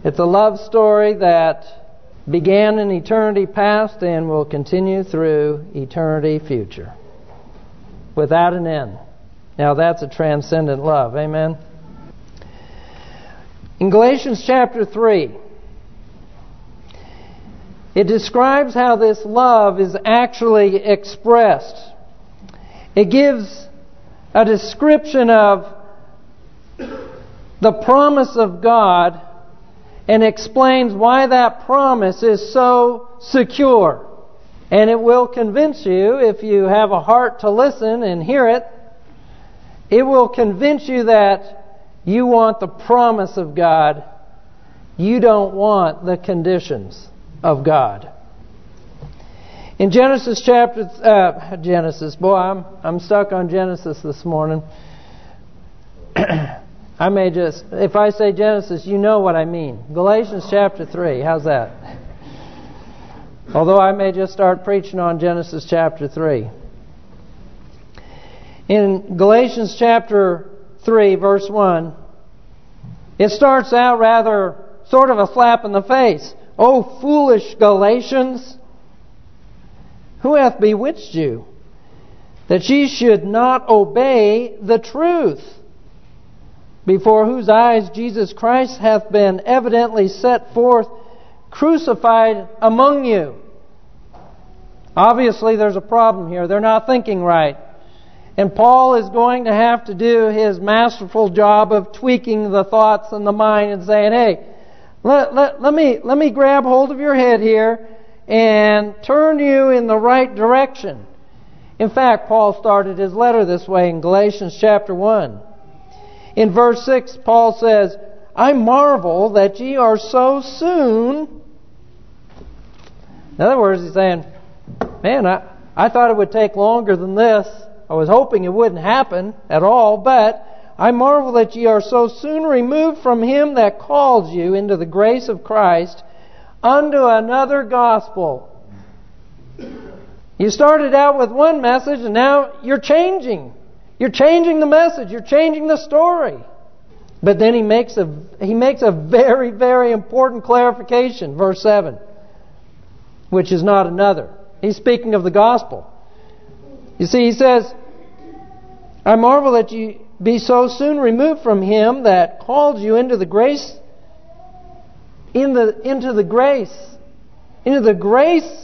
It's a love story that began in eternity past and will continue through eternity future, without an end. Now that's a transcendent love. Amen? In Galatians chapter 3, it describes how this love is actually expressed. It gives a description of the promise of God and explains why that promise is so secure. And it will convince you, if you have a heart to listen and hear it, it will convince you that you want the promise of God. You don't want the conditions of God. In Genesis chapter... I'm stuck on Genesis this morning. I may just... If I say Genesis, you know what I mean. Galatians chapter 3. How's that? Although I may just start preaching on Genesis chapter 3. In Galatians chapter 3, verse 1, it starts out rather sort of a slap in the face. "O foolish Galatians, who hath bewitched you, that ye should not obey the truth, before whose eyes Jesus Christ hath been evidently set forth, crucified among you." Obviously there's a problem here. They're not thinking right. And Paul is going to have to do his masterful job of tweaking the thoughts and the mind and saying, hey, let me grab hold of your head here and turn you in the right direction. In fact, Paul started his letter this way in Galatians chapter 1. In verse 6, Paul says, "I marvel that ye are so soon." In other words, he's saying, man, I thought it would take longer than this. I was hoping it wouldn't happen at all, but I marvel that ye are so soon removed from him that called you into the grace of Christ unto another gospel. You started out with one message and now you're changing. You're changing the message. You're changing the story. But then he makes a very, very important clarification. Verse 7. Which is not another. He's speaking of the gospel. You see, he says, "I marvel that you be so soon removed from him that called you into the grace," into the grace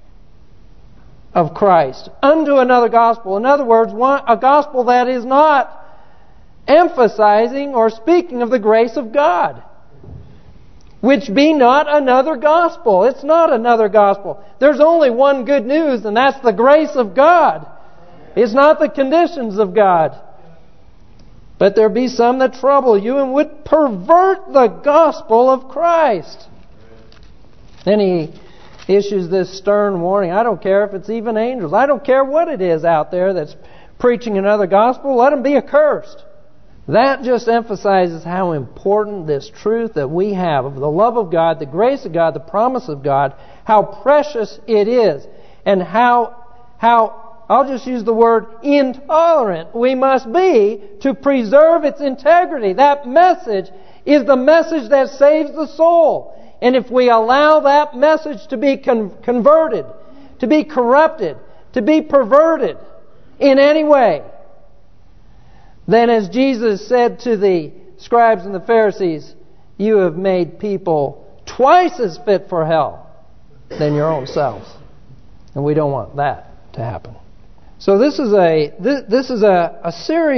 of Christ, unto another gospel. In other words, a gospel that is not emphasizing or speaking of the grace of God. Which be not another gospel. It's not another gospel. There's only one good news, and that's the grace of God. It's not the conditions of God. "But there be some that trouble you and would pervert the gospel of Christ." Then he issues this stern warning. I don't care if it's even angels. I don't care what it is out there that's preaching another gospel. Let them be accursed. That just emphasizes how important this truth that we have of the love of God, the grace of God, the promise of God, how precious it is, and how I'll just use the word intolerant we must be to preserve its integrity. That message is the message that saves the soul. And if we allow that message to be converted, to be corrupted, to be perverted in any way, then as Jesus said to the scribes and the Pharisees, you have made people twice as fit for hell than your own selves. And we don't want that to happen. So this is a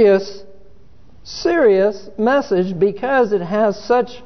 serious message because it has such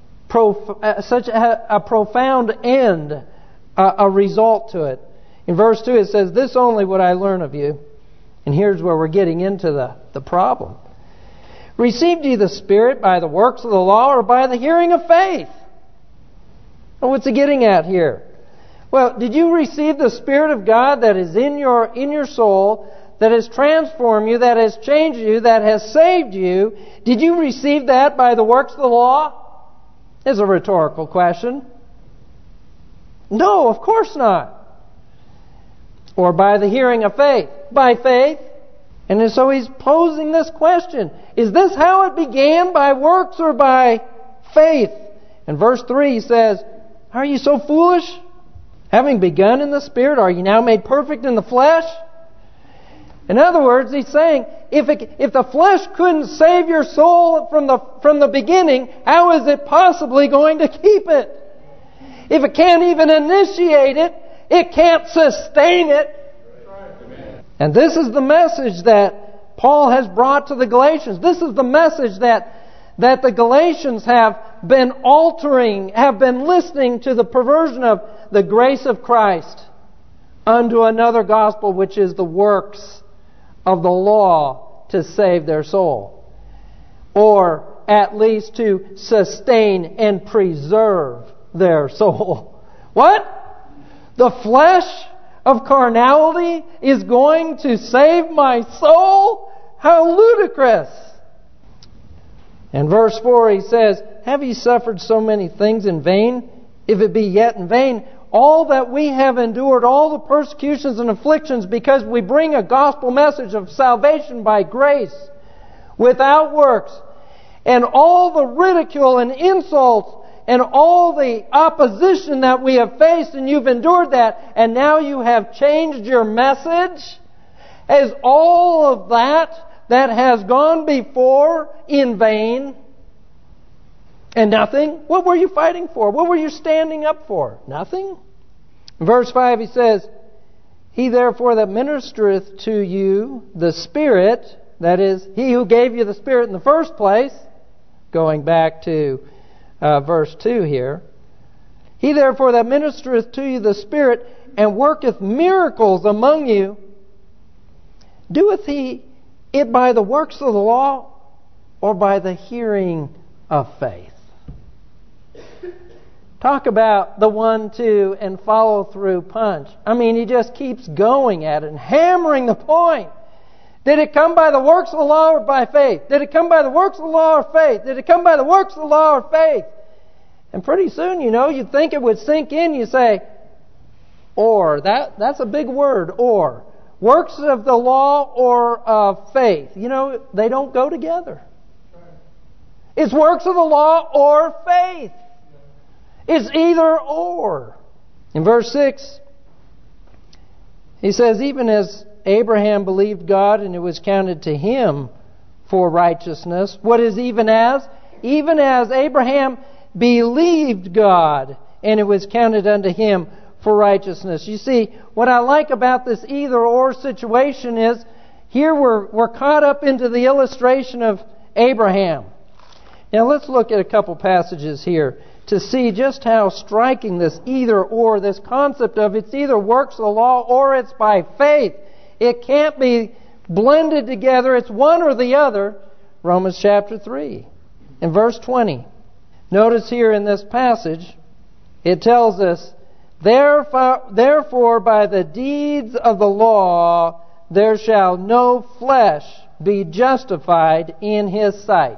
a profound end, a result to it. In verse 2 it says, "This only would I learn of you." And here's where we're getting into the problem. "Received ye the Spirit by the works of the law or by the hearing of faith?" Well, what's he getting at here? Well, did you receive the Spirit of God that is in your soul, that has transformed you, that has changed you, that has saved you? Did you receive that by the works of the law? It's a rhetorical question. No, of course not. Or by the hearing of faith? By faith. And so he's posing this question. Is this how it began, by works or by faith? In verse 3 he says, "Are you so foolish? Having begun in the Spirit, are you now made perfect in the flesh?" In other words, he's saying, if the flesh couldn't save your soul from the beginning, how is it possibly going to keep it? If it can't even initiate it, it can't sustain it. And this is the message that Paul has brought to the Galatians. This is the message that the Galatians have been altering, have been listening to the perversion of the grace of Christ unto another gospel, which is the works of the law to save their soul. Or at least to sustain and preserve their soul. What? The flesh of carnality is going to save my soul? How ludicrous! In verse 4 he says, "Have ye suffered so many things in vain? If it be yet in vain, all that we have endured, all the persecutions and afflictions, because we bring a gospel message of salvation by grace, without works, and all the ridicule and insults, and all the opposition that we have faced, and you've endured that, and now you have changed your message? Is all of that has gone before in vain and nothing? What were you fighting for? What were you standing up for? Nothing? In verse 5 he says, "He therefore that ministereth to you the Spirit," that is, He who gave you the Spirit in the first place, going back to verse 2 here, "He therefore that ministereth to you the Spirit, and worketh miracles among you, doeth He it by the works of the law, or by the hearing of faith?" Talk about the 1-2 and follow through punch. I mean, he just keeps going at it and hammering the point. Did it come by the works of the law or by faith? Did it come by the works of the law or faith? Did it come by the works of the law or faith? And pretty soon, you'd think it would sink in. You say, or. That's a big word, or. Works of the law or of faith. They don't go together. It's works of the law or faith. It's either or. In verse 6, he says, "Even as Abraham believed God, and it was counted to him for righteousness." What is even as? Even as Abraham believed God, and it was counted unto him for righteousness. You see, what I like about this either-or situation is, here we're caught up into the illustration of Abraham. Now let's look at a couple passages here to see just how striking this either-or, this concept of it's either works of the law or it's by faith. It can't be blended together. It's one or the other. Romans chapter 3 and verse 20. Notice here in this passage, it tells us, Therefore by the deeds of the law there shall no flesh be justified in His sight.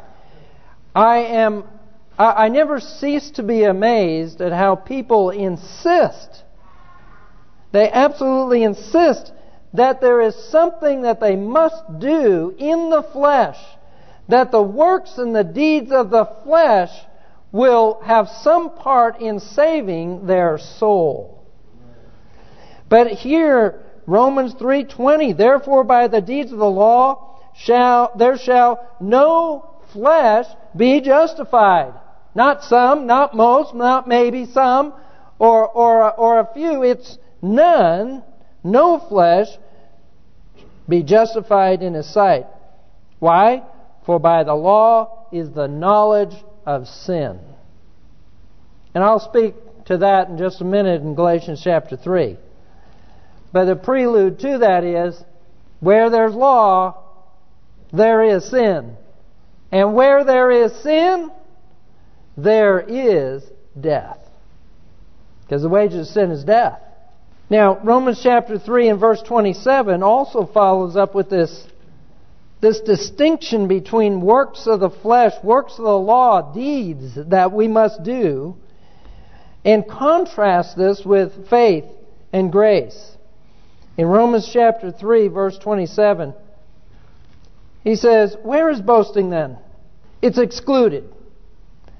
I never cease to be amazed at how people insist. They absolutely insist that there is something that they must do in the flesh, that the works and the deeds of the flesh will have some part in saving their soul. But here, Romans 3:20, "Therefore by the deeds of the law there shall no flesh be justified." Not some, not most, not maybe some, or a few. It's none, no flesh be justified in His sight. Why? For by the law is the knowledge of sin. And I'll speak to that in just a minute in Galatians chapter 3. But the prelude to that is, where there's law, there is sin. And where there is sin, there is death. Because the wages of sin is death. Now, Romans chapter 3 and verse 27 also follows up with this distinction between works of the flesh, works of the law, deeds that we must do, and contrast this with faith and grace. In Romans chapter 3, verse 27, he says, "Where is boasting then? It's excluded.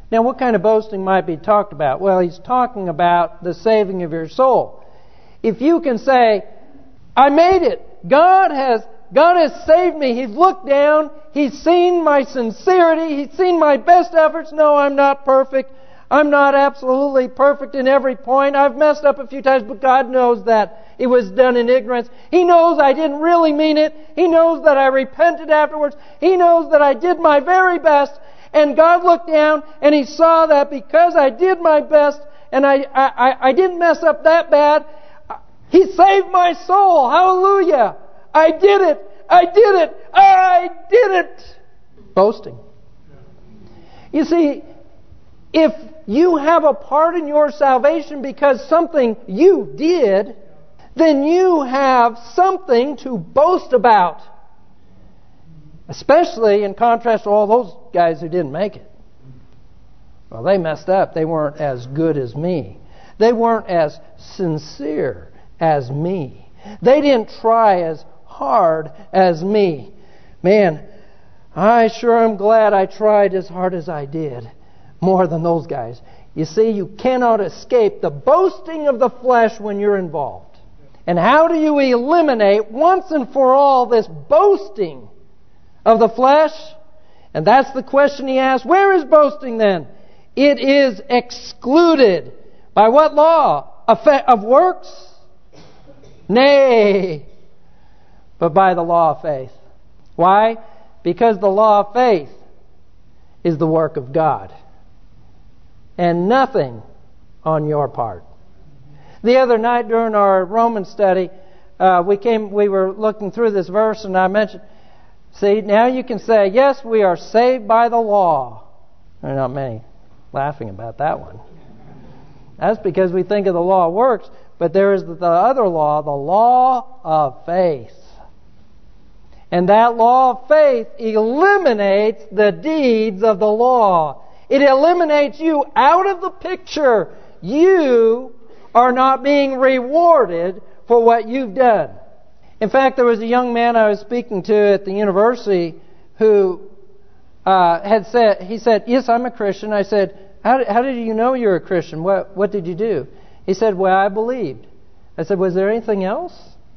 Now, what kind of boasting might be talked about? Well, he's talking about the saving of your soul. If you can say, I made it. God has saved me. He's looked down. He's seen my sincerity. He's seen my best efforts. No, I'm not perfect. I'm not absolutely perfect in every point. I've messed up a few times, but God knows that it was done in ignorance. He knows I didn't really mean it. He knows that I repented afterwards. He knows that I did my very best. And God looked down and He saw that because I did my best and I didn't mess up that bad, He saved my soul. Hallelujah. I did it. I did it. I did it. Boasting. You see, if you have a part in your salvation because something you did, then you have something to boast about. Especially in contrast to all those guys who didn't make it. Well, they messed up. They weren't as good as me. They weren't as sincere as me. They didn't try as hard as me. Man, I sure am glad I tried as hard as I did. More than those guys. You see, you cannot escape the boasting of the flesh when you're involved. And how do you eliminate once and for all this boasting of the flesh? And that's the question he asks. Where is boasting then? It is excluded. By what law? Of works? Nay, but by the law of faith. Why? Because the law of faith is the work of God. And nothing on your part. The other night during our Roman study, we were looking through this verse and I mentioned, see, now you can say, yes, we are saved by the law. There are not many laughing about that one. That's because we think of the law of works, but there is the other law, the law of faith. And that law of faith eliminates the deeds of the law. It eliminates you out of the picture. You are not being rewarded for what you've done. In fact, there was a young man I was speaking to at the university who he said, yes, I'm a Christian. I said, how did you know you're a Christian? What did you do? He said, well, I believed. I said, was there anything else?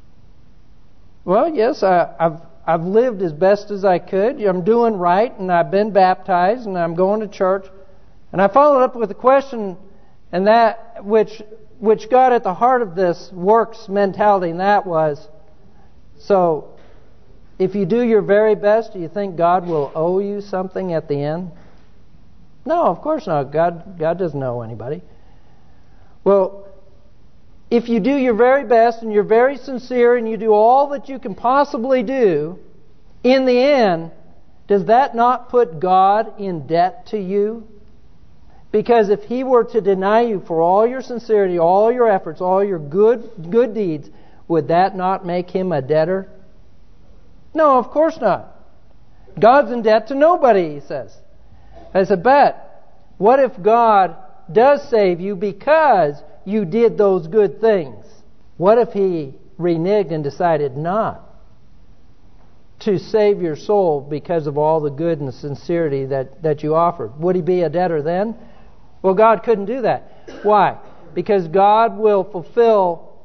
Well, yes, I've lived as best as I could. I'm doing right, and I've been baptized, and I'm going to church. And I followed up with a question, and that which got at the heart of this works mentality, and that was, so if you do your very best, do you think God will owe you something at the end? No, of course not. God doesn't owe anybody. Well, if you do your very best and you're very sincere and you do all that you can possibly do, in the end, does that not put God in debt to you? Because if He were to deny you for all your sincerity, all your efforts, all your good deeds, would that not make Him a debtor? No, of course not. God's in debt to nobody, he says. I said, but what if God does save you because you did those good things? What if He reneged and decided not to save your soul because of all the good and sincerity that you offered? Would He be a debtor then? Well, God couldn't do that. Why? Because God will fulfill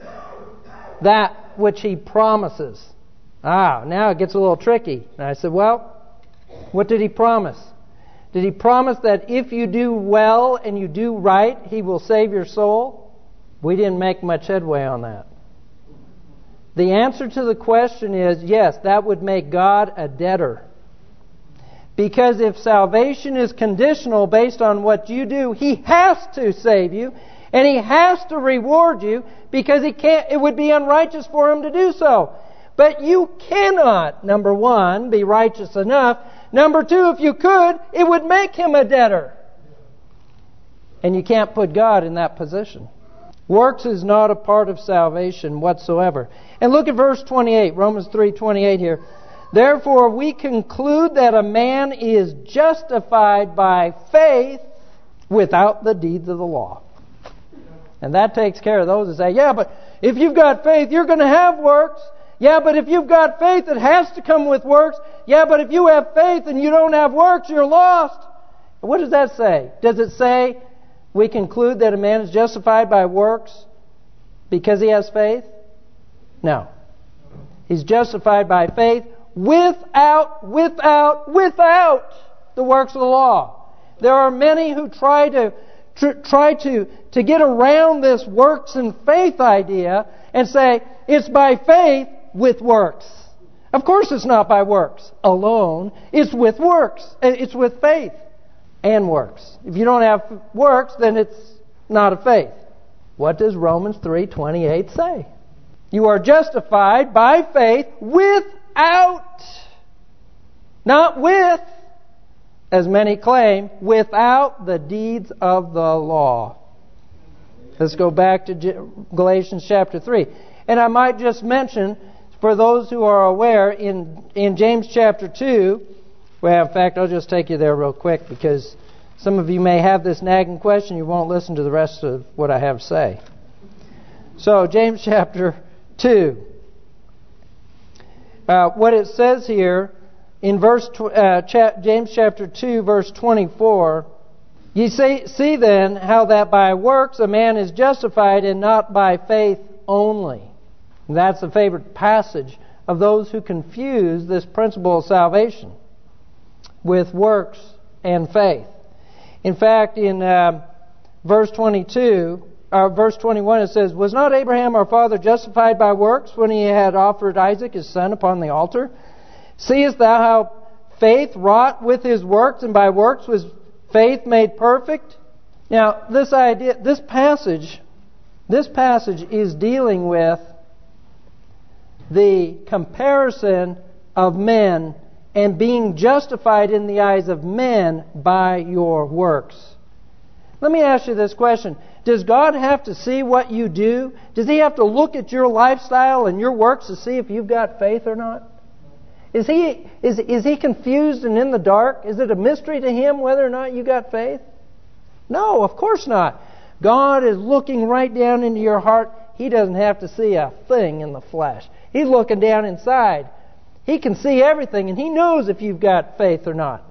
that which He promises. Now it gets a little tricky. And I said, well, what did He promise? Did He promise that if you do well and you do right, He will save your soul? We didn't make much headway on that. The answer to the question is, yes, that would make God a debtor. Because if salvation is conditional based on what you do, He has to save you. And He has to reward you because it would be unrighteous for Him to do so. But you cannot, number one, be righteous enough. Number two, if you could, it would make Him a debtor. And you can't put God in that position. Works is not a part of salvation whatsoever. And look at verse 28, Romans 3:28 here. Therefore we conclude that a man is justified by faith without the deeds of the law. And that takes care of those who say, yeah, but if you've got faith, you're going to have works. Yeah, but if you've got faith, it has to come with works. Yeah, but if you have faith and you don't have works, you're lost. What does that say? Does it say we conclude that a man is justified by works because he has faith? No. He's justified by faith without the works of the law. There are many who try to get around this works and faith idea and say it's by faith with works. Of course it's not by works alone. It's with works. It's with faith and works. If you don't have works, then it's not a faith. What does Romans 3:28 say? You are justified by faith without, not with, as many claim, without the deeds of the law. Let's go back to Galatians chapter 3. And I might just mention, for those who are aware, in James chapter 2, well, in fact, I'll just take you there real quick because some of you may have this nagging question. You won't listen to the rest of what I have to say. So, James chapter 2. What it says here in James chapter 2, verse 24, you see then how that by works a man is justified and not by faith only. And that's a favorite passage of those who confuse this principle of salvation with works and faith. In fact, in verse 21 it says, was not Abraham our father justified by works when he had offered Isaac his son upon the altar? Seest thou how faith wrought with his works, and by works was faith made perfect? Now, this passage is dealing with the comparison of men and being justified in the eyes of men by your works. Let me ask you this question. Does God have to see what you do? Does He have to look at your lifestyle and your works to see if you've got faith or not? Is He confused and in the dark? Is it a mystery to Him whether or not you got faith? No, of course not. God is looking right down into your heart. He doesn't have to see a thing in the flesh. He's looking down inside. He can see everything, and He knows if you've got faith or not.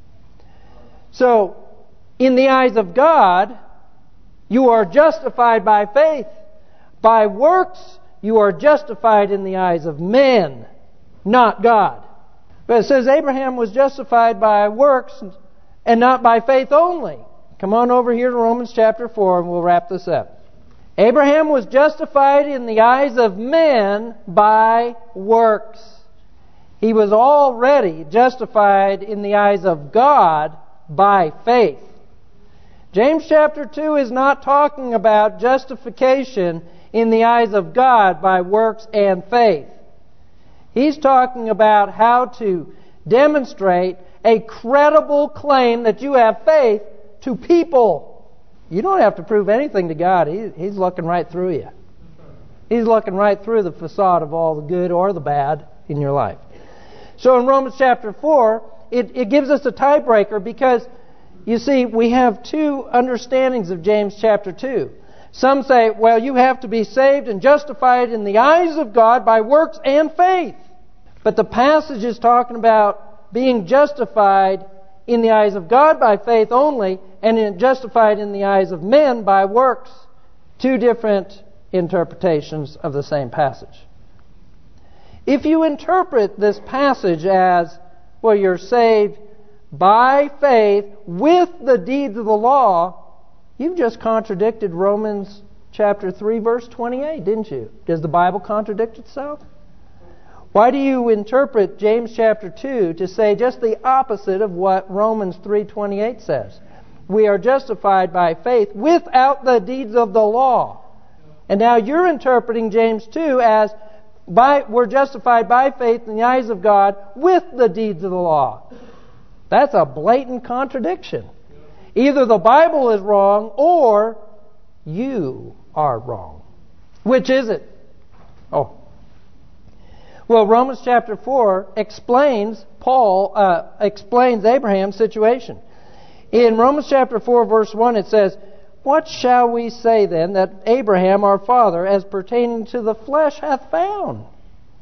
So, in the eyes of God, you are justified by faith. By works, you are justified in the eyes of men, not God. But it says Abraham was justified by works and not by faith only. Come on over here to Romans chapter 4 and we'll wrap this up. Abraham was justified in the eyes of men by works. He was already justified in the eyes of God by faith. James chapter 2 is not talking about justification in the eyes of God by works and faith. He's talking about how to demonstrate a credible claim that you have faith to people. You don't have to prove anything to God. He's looking right through you. He's looking right through the facade of all the good or the bad in your life. So in Romans chapter 4, it gives us a tiebreaker because, you see, we have two understandings of James chapter 2. Some say, well, you have to be saved and justified in the eyes of God by works and faith. But the passage is talking about being justified in the eyes of God by faith only, and justified in the eyes of men by works. Two different interpretations of the same passage. If you interpret this passage as, well, you're saved by faith with the deeds of the law, you've just contradicted Romans chapter 3, verse 28, didn't you? Does the Bible contradict itself? Why do you interpret James chapter 2 to say just the opposite of what Romans 3:28 says? We are justified by faith without the deeds of the law. And now you're interpreting James 2 as we're justified by faith in the eyes of God with the deeds of the law. That's a blatant contradiction. Either the Bible is wrong or you are wrong. Which is it? Well, Romans chapter 4 explains Abraham's situation. In Romans chapter 4, verse 1, it says, what shall we say then that Abraham our father, as pertaining to the flesh, hath found?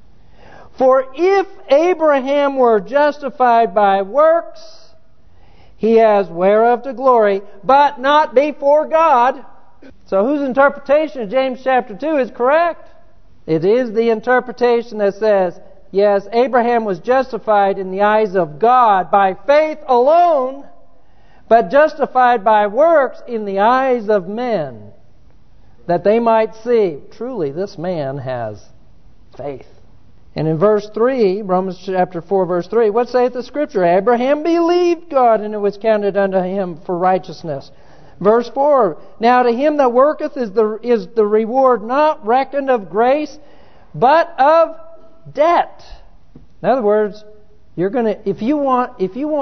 For if Abraham were justified by works, he has whereof to glory, but not before God. So whose interpretation of James chapter 2 is correct? It is the interpretation that says, yes, Abraham was justified in the eyes of God by faith alone, but justified by works in the eyes of men, that they might see, truly this man has faith. And in verse 3, Romans chapter 4, verse 3, what saith the Scripture? Abraham believed God, and it was counted unto him for righteousness. Verse 4, now to him that worketh is the reward not reckoned of grace, but of debt. In other words, if you want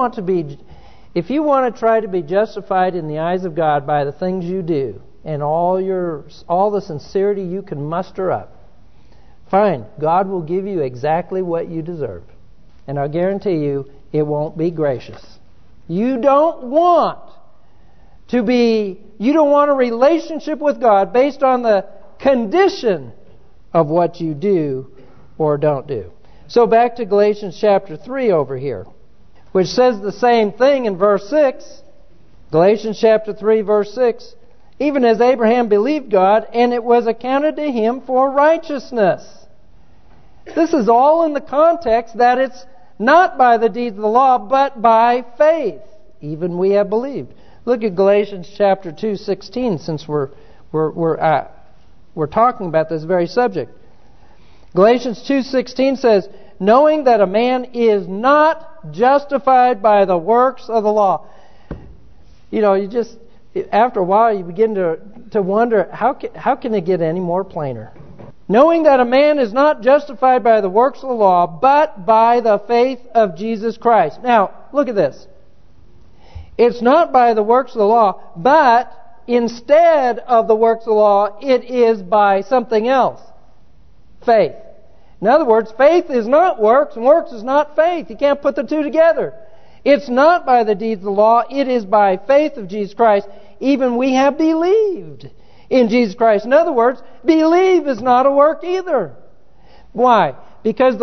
to try to be justified in the eyes of God by the things you do and all the sincerity you can muster up, fine, God will give you exactly what you deserve. And I'll guarantee you, it won't be gracious. You don't want a relationship with God based on the condition of what you do or don't do. So back to Galatians chapter 3 over here, which says the same thing in verse 6. Galatians chapter 3 verse 6. Even as Abraham believed God, and it was accounted to him for righteousness. This is all in the context that it's not by the deeds of the law, but by faith. Even we have believed. Look at Galatians chapter 2:16, since we're talking about this very subject. Galatians 2:16 says, knowing that a man is not justified by the works of the law. After a while you begin to wonder, how can it get any more plainer? Knowing that a man is not justified by the works of the law, but by the faith of Jesus Christ. Now, look at this. It's not by the works of the law, but instead of the works of the law, it is by something else. Faith. In other words, faith is not works, and works is not faith. You can't put the two together. It's not by the deeds of the law, it is by faith of Jesus Christ. Even we have believed in Jesus Christ. In other words, believe is not a work either. Why? Because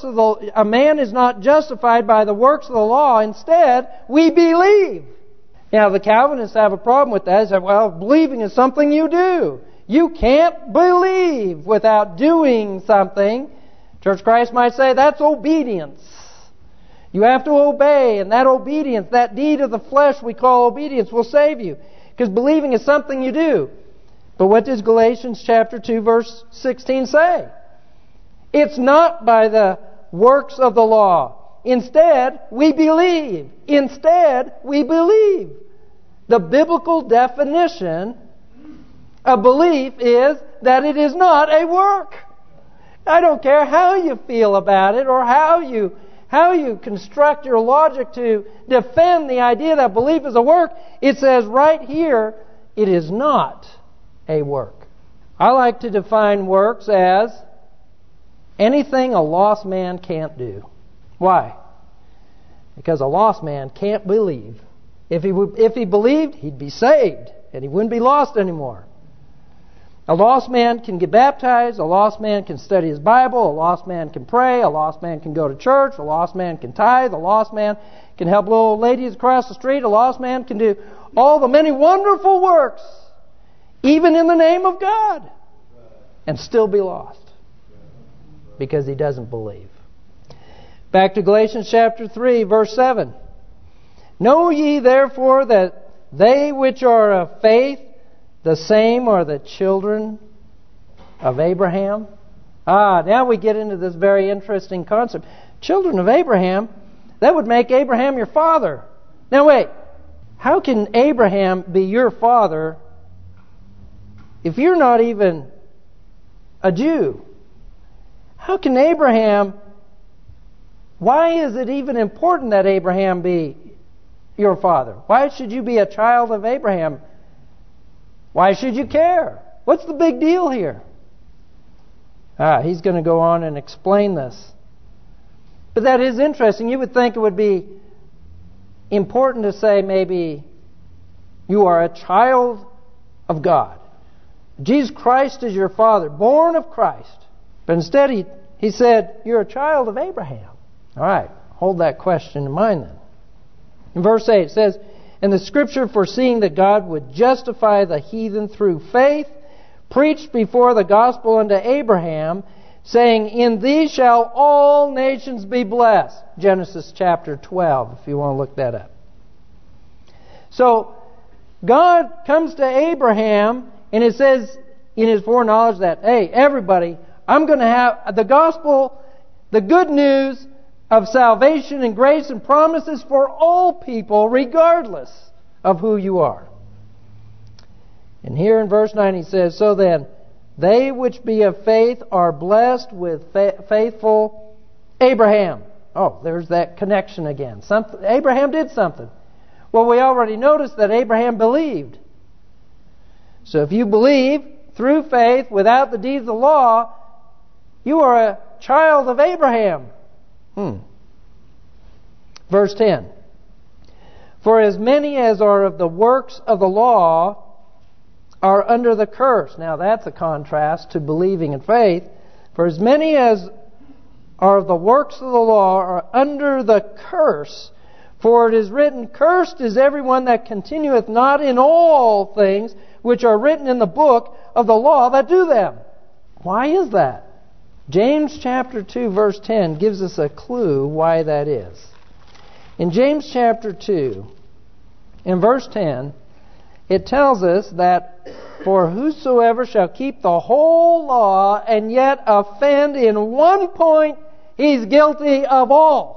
a man is not justified by the works of the law. Instead, we believe. Now, the Calvinists have a problem with that. They say, well, believing is something you do. You can't believe without doing something. Church of Christ might say that's obedience. You have to obey, and that obedience, that deed of the flesh we call obedience, will save you. Because believing is something you do. But what does Galatians chapter 2 verse 16 say? It's not by the works of the law. Instead, we believe. Instead, we believe. The biblical definition of belief is that it is not a work. I don't care how you feel about it or how you construct your logic to defend the idea that belief is a work. It says right here, it is not a work. I like to define works as anything a lost man can't do. Why? Because a lost man can't believe. If he believed, he'd be saved, and he wouldn't be lost anymore. A lost man can get baptized. A lost man can study his Bible. A lost man can pray. A lost man can go to church. A lost man can tithe. A lost man can help little ladies across the street. A lost man can do all the many wonderful works, even in the name of God, and still be lost because he doesn't believe. Back to Galatians chapter 3, verse 7. Know ye therefore that they which are of faith, the same are the children of Abraham. Now we get into this very interesting concept. Children of Abraham, that would make Abraham your father. Now wait, how can Abraham be your father if you're not even a Jew? How can Abraham... Why is it even important that Abraham be your father? Why should you be a child of Abraham? Why should you care? What's the big deal here? He's going to go on and explain this. But that is interesting. You would think it would be important to say maybe you are a child of God. Jesus Christ is your father, born of Christ. But instead he said, you're a child of Abraham. All right, hold that question in mind then. In verse 8 it says, "And the Scripture, foreseeing that God would justify the heathen through faith, preached before the gospel unto Abraham, saying, In thee shall all nations be blessed." Genesis chapter 12, if you want to look that up. So, God comes to Abraham, and it says in His foreknowledge that, hey, everybody, I'm going to have the gospel, the good news of salvation and grace and promises for all people, regardless of who you are. And here in verse 9 He says, "So then, they which be of faith are blessed with faithful Abraham." Oh, there's that connection again. Abraham did something. Well, we already noticed that Abraham believed. So if you believe through faith without the deeds of the law, you are a child of Abraham. Verse 10. "For as many as are of the works of the law are under the curse." Now that's a contrast to believing in faith. "For as many as are of the works of the law are under the curse. For it is written, Cursed is everyone that continueth not in all things which are written in the book of the law that do them." Why is that? James chapter 2 verse 10 gives us a clue why that is. In James chapter 2, in verse 10, it tells us that, "For whosoever shall keep the whole law and yet offend in one point, he's guilty of all."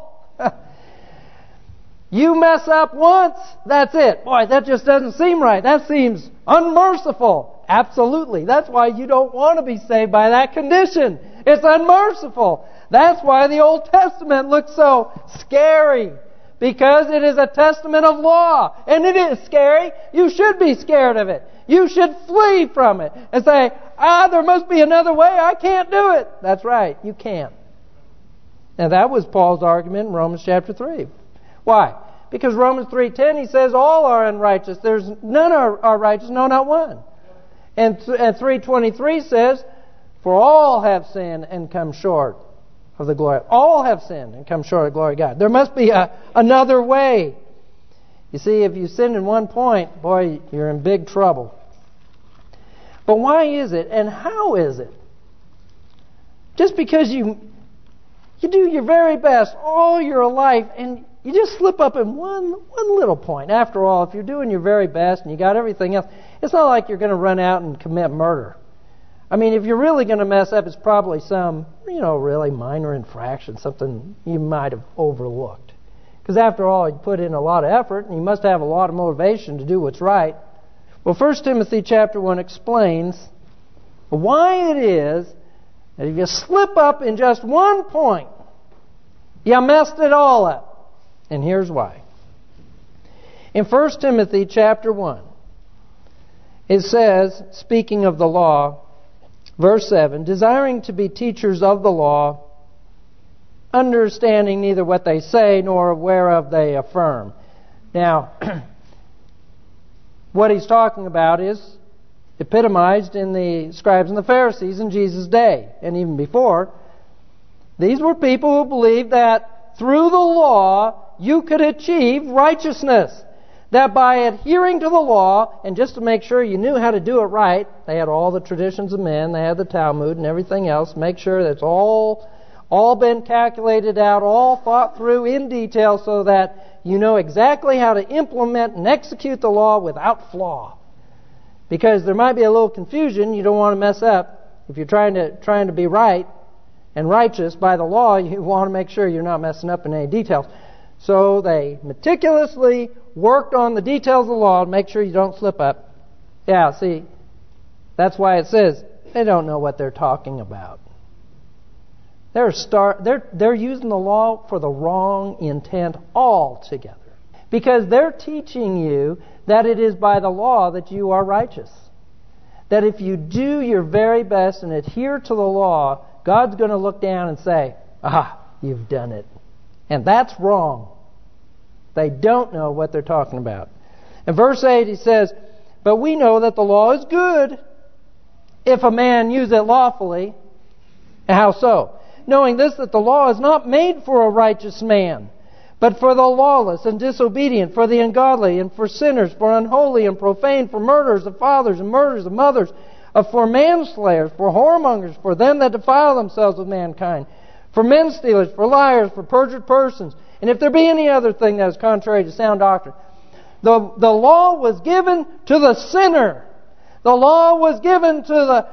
You mess up once, that's it. Boy, that just doesn't seem right. That seems unmerciful. Absolutely. That's why you don't want to be saved by that condition. It's unmerciful. That's why the Old Testament looks so scary. Because it is a testament of law. And it is scary. You should be scared of it. You should flee from it. And say, there must be another way. I can't do it. That's right. You can't. And that was Paul's argument in Romans chapter 3. Why? Because Romans 3:10, he says all are unrighteous. There's none are righteous, no, not one. And 3:23 says, "For all have sinned and come short of the glory." All have sinned and come short of the glory of God. There must be another way. You see, if you sin in one point, boy, you're in big trouble. But why is it and how is it? Just because you do your very best all your life and you just slip up in one little point. After all, if you're doing your very best and you got everything else, it's not like you're going to run out and commit murder. I mean, if you're really going to mess up, it's probably some, really minor infraction, something you might have overlooked. Because after all, you put in a lot of effort and you must have a lot of motivation to do what's right. Well, 1 Timothy chapter 1 explains why it is that if you slip up in just one point, you messed it all up. And here's why. In 1 Timothy chapter 1, it says, speaking of the law, verse 7, "Desiring to be teachers of the law, understanding neither what they say nor whereof they affirm." Now, what he's talking about is epitomized in the scribes and the Pharisees in Jesus' day, and even before. These were people who believed that through the law you could achieve righteousness. That by adhering to the law, and just to make sure you knew how to do it right, they had all the traditions of men, they had the Talmud and everything else, make sure that it's all been calculated out, all thought through in detail so that you know exactly how to implement and execute the law without flaw. Because there might be a little confusion, you don't want to mess up. If you're trying to be right and righteous by the law, you want to make sure you're not messing up in any details. So they meticulously worked on the details of the law to make sure you don't slip up. Yeah, see, that's why it says they don't know what they're talking about. They're using the law for the wrong intent altogether. Because they're teaching you that it is by the law that you are righteous. That if you do your very best and adhere to the law, God's going to look down and say, you've done it. And that's wrong. They don't know what they're talking about. In verse 8 he says, "But we know that the law is good if a man use it lawfully." And how so? "Knowing this, that the law is not made for a righteous man, But for the lawless and disobedient, for the ungodly and for sinners, for unholy and profane, for murderers of fathers and murderers of mothers, for manslayers, for whoremongers, for them that defile themselves with mankind, for men stealers, for liars, for perjured persons, and if there be any other thing that is contrary to sound doctrine. The law was given to the sinner. The law was given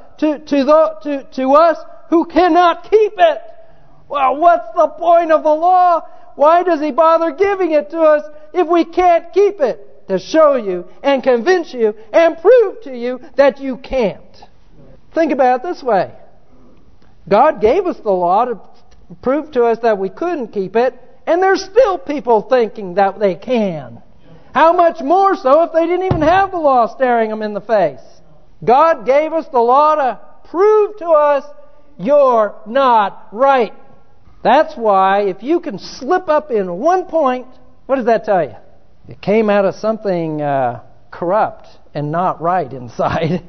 to us who cannot keep it. Well, what's the point of the law? Why does He bother giving it to us if we can't keep it? To show you and convince you and prove to you that you can't. Think about it this way. God gave us the law to prove to us that we couldn't keep it, and there's still people thinking that they can. How much more so if they didn't even have the law staring them in the face? God gave us the law to prove to us you're not right. That's why if you can slip up in one point, what does that tell you? It came out of something corrupt and not right inside.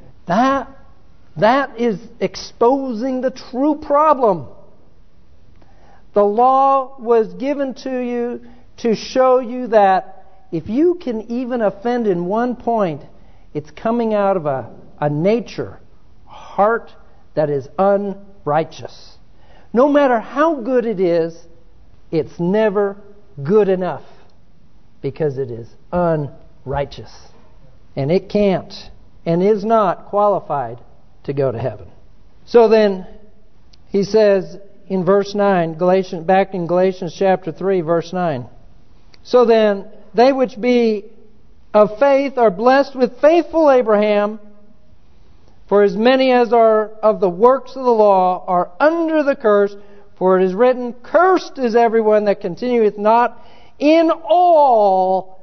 That is exposing the true problem. The law was given to you to show you that if you can even offend in one point, it's coming out of a nature, heart that is unrighteous. No matter how good it is, it's never good enough because it is unrighteous. And it can't and is not qualified to go to heaven. So then, he says in verse 9, back in Galatians chapter 3, verse 9. So then, they which be of faith are blessed with faithful Abraham. For as many as are of the works of the law are under the curse, for it is written, Cursed is everyone that continueth not in all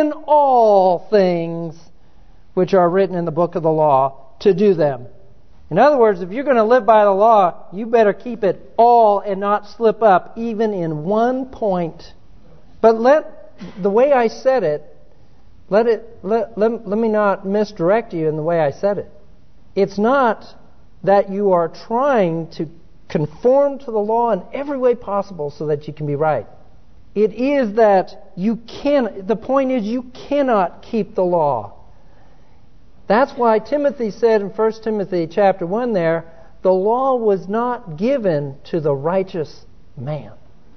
things which are written in the book of the law to do them. In other words, if you're going to live by the law, you better keep it all and not slip up even in one point. But the way I said it, let me not misdirect you in the way I said it. It's not that you are trying to conform to the law in every way possible so that you can be right. It is that the point is you cannot keep the law. That's why Timothy said in 1 Timothy chapter 1 there, the law was not given to the righteous man.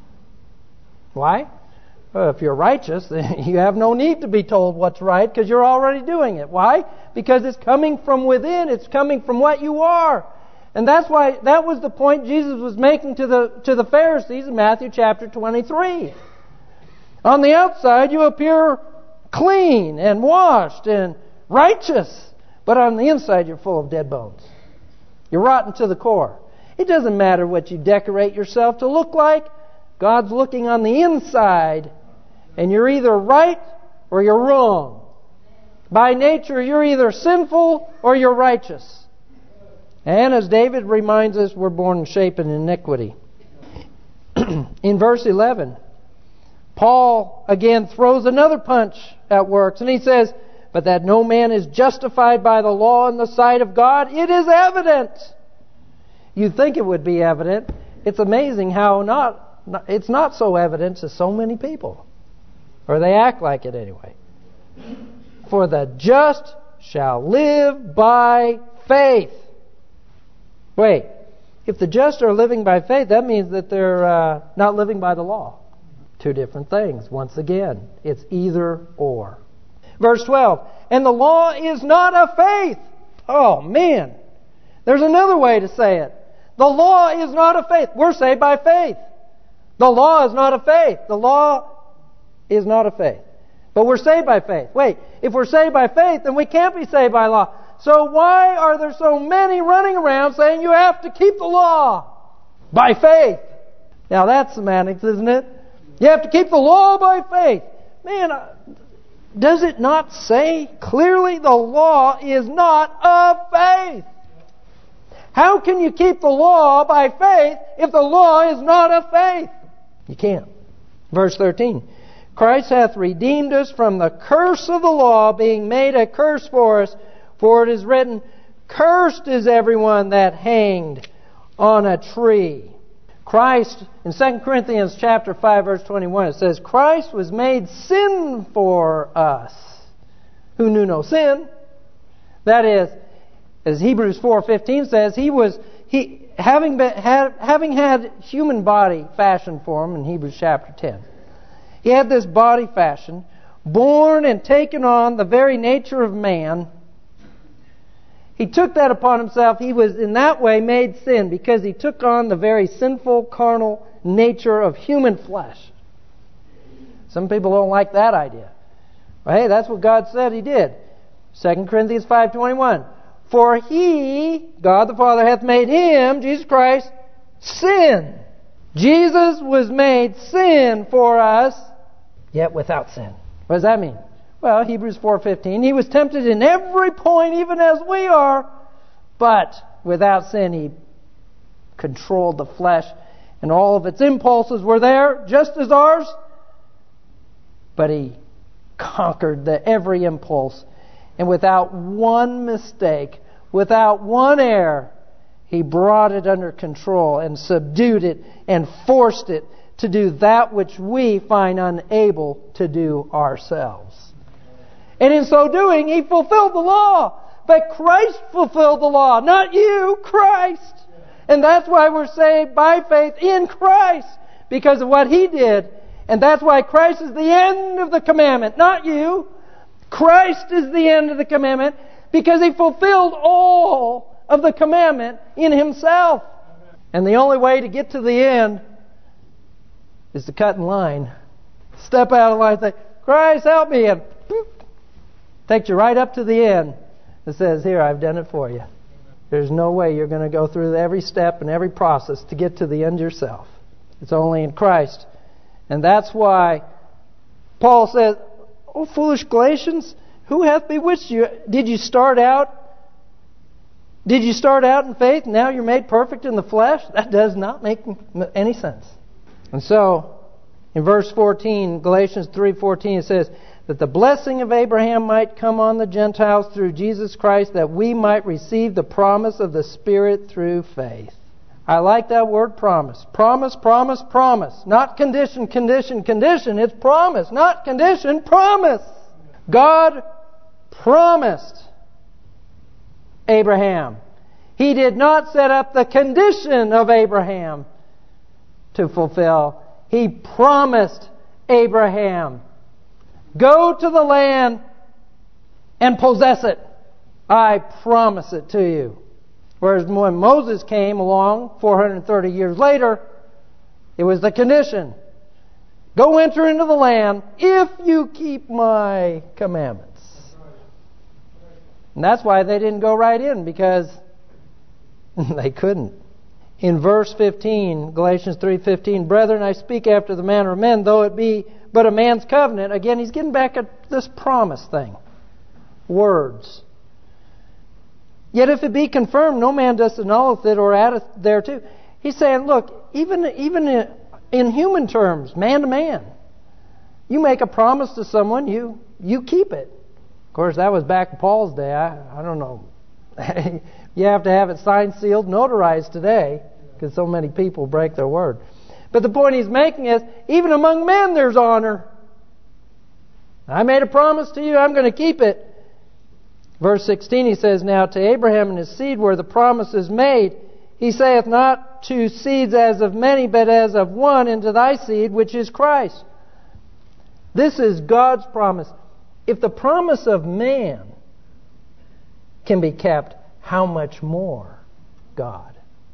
Why? Well, if you're righteous, then you have no need to be told what's right because you're already doing it. Why? Because it's coming from within. It's coming from what you are. And that's why that was the point Jesus was making to the Pharisees in Matthew chapter 23. On the outside, you appear clean and washed and righteous. But on the inside, you're full of dead bones. You're rotten to the core. It doesn't matter what you decorate yourself to look like. God's looking on the inside. And you're either right or you're wrong. By nature, you're either sinful or you're righteous. And as David reminds us, we're born and shaped in iniquity. In verse 11, Paul again throws another punch at works. And he says, but that no man is justified by the law in the sight of God, it is evident. You'd think it would be evident. It's amazing how it's not so evident to so many people. Or they act like it anyway. For the just shall live by faith. Wait, if the just are living by faith, that means that they're not living by the law. Two different things. Once again, it's either or. Verse 12, and the law is not of faith. Oh man, there's another way to say it. The law is not of faith. We're saved by faith. The law is not of faith. The law is not of faith. But we're saved by faith. Wait, if we're saved by faith, then we can't be saved by law. So why are there so many running around saying you have to keep the law by faith? Now that's semantics, isn't it? You have to keep the law by faith. Man, does it not say clearly the law is not of faith? How can you keep the law by faith if the law is not of faith? You can't. Verse 13. Christ hath redeemed us from the curse of the law, being made a curse for us. For it is written, Cursed is everyone that hanged on a tree. Christ, in 2 Corinthians chapter 5, verse 21, it says, Christ was made sin for us, who knew no sin. That is, as Hebrews 4:15 says, having had human body fashioned for him in Hebrews chapter 10. He had this body fashioned, born and taken on the very nature of man. He took that upon himself. He was in that way made sin because he took on the very sinful, carnal nature of human flesh. Some people don't like that idea. Well, hey, that's what God said He did. 2 Corinthians 5:21. For He, God the Father, hath made Him, Jesus Christ, sin. Jesus was made sin for us, yet without sin. What does that mean? Well, Hebrews 4:15, He was tempted in every point, even as we are, but without sin He controlled the flesh, and all of its impulses were there, just as ours, but He conquered every impulse, and without one mistake, without one error, He brought it under control and subdued it and forced it to do that which we find unable to do ourselves. And in so doing, He fulfilled the law. But Christ fulfilled the law, not you, Christ. And that's why we're saved by faith in Christ, because of what He did. And that's why Christ is the end of the commandment, not you. Christ is the end of the commandment because He fulfilled all of the commandment in Himself. And the only way to get to the end is to cut in line. Step out of line and say, Christ, help me. And boop, takes you right up to the end. It says, here, I've done it for you. There's no way you're going to go through every step and every process to get to the end yourself. It's only in Christ. And that's why Paul says, O foolish Galatians, who hath bewitched you? Did you start out in faith, and now you're made perfect in the flesh? That does not make any sense. And so, in verse 14, Galatians 3:14, it says, that the blessing of Abraham might come on the Gentiles through Jesus Christ, that we might receive the promise of the Spirit through faith. I like that word promise. Promise, promise, promise. Not condition, condition, condition. It's promise, not condition, promise. God promised Abraham. He did not set up the condition of Abraham to fulfill. He promised Abraham, go to the land and possess it. I promise it to you. Whereas when Moses came along 430 years later, it was the condition. Go enter into the land if you keep my commandments. And that's why they didn't go right in, because they couldn't. In verse 15, Galatians 3:15, brethren, I speak after the manner of men, though it be but a man's covenant. Again, he's getting back at this promise thing. Words. Yet if it be confirmed, no man does annul it or addeth thereto. He's saying, look, even in human terms, man to man, you make a promise to someone, you keep it. Of course, that was back in Paul's day. I don't know. You have to have it signed, sealed, notarized today, because so many people break their word. But the point he's making is, even among men there's honor. I made a promise to you, I'm going to keep it. Verse 16, he says, now to Abraham and his seed where the promise is made, he saith not to seeds as of many, but as of one, and to thy seed, which is Christ. This is God's promise. If the promise of man can be kept, how much more God?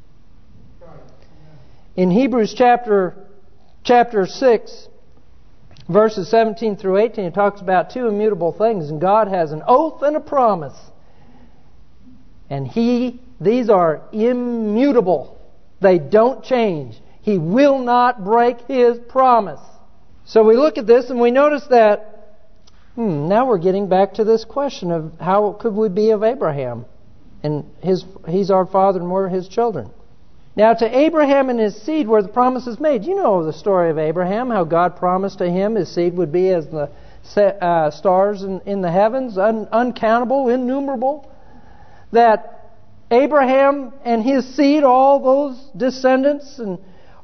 In Hebrews chapter 6, verses 17 through 18, it talks about two immutable things. And God has an oath and a promise. And these are immutable. They don't change. He will not break His promise. So we look at this and we notice that, now we're getting back to this question of how could we be of Abraham? And he's our father and we're his children. Now to Abraham and his seed where the promise is made. You know the story of Abraham, how God promised to him his seed would be as the stars in the heavens, uncountable, innumerable. That Abraham and his seed, all those descendants, and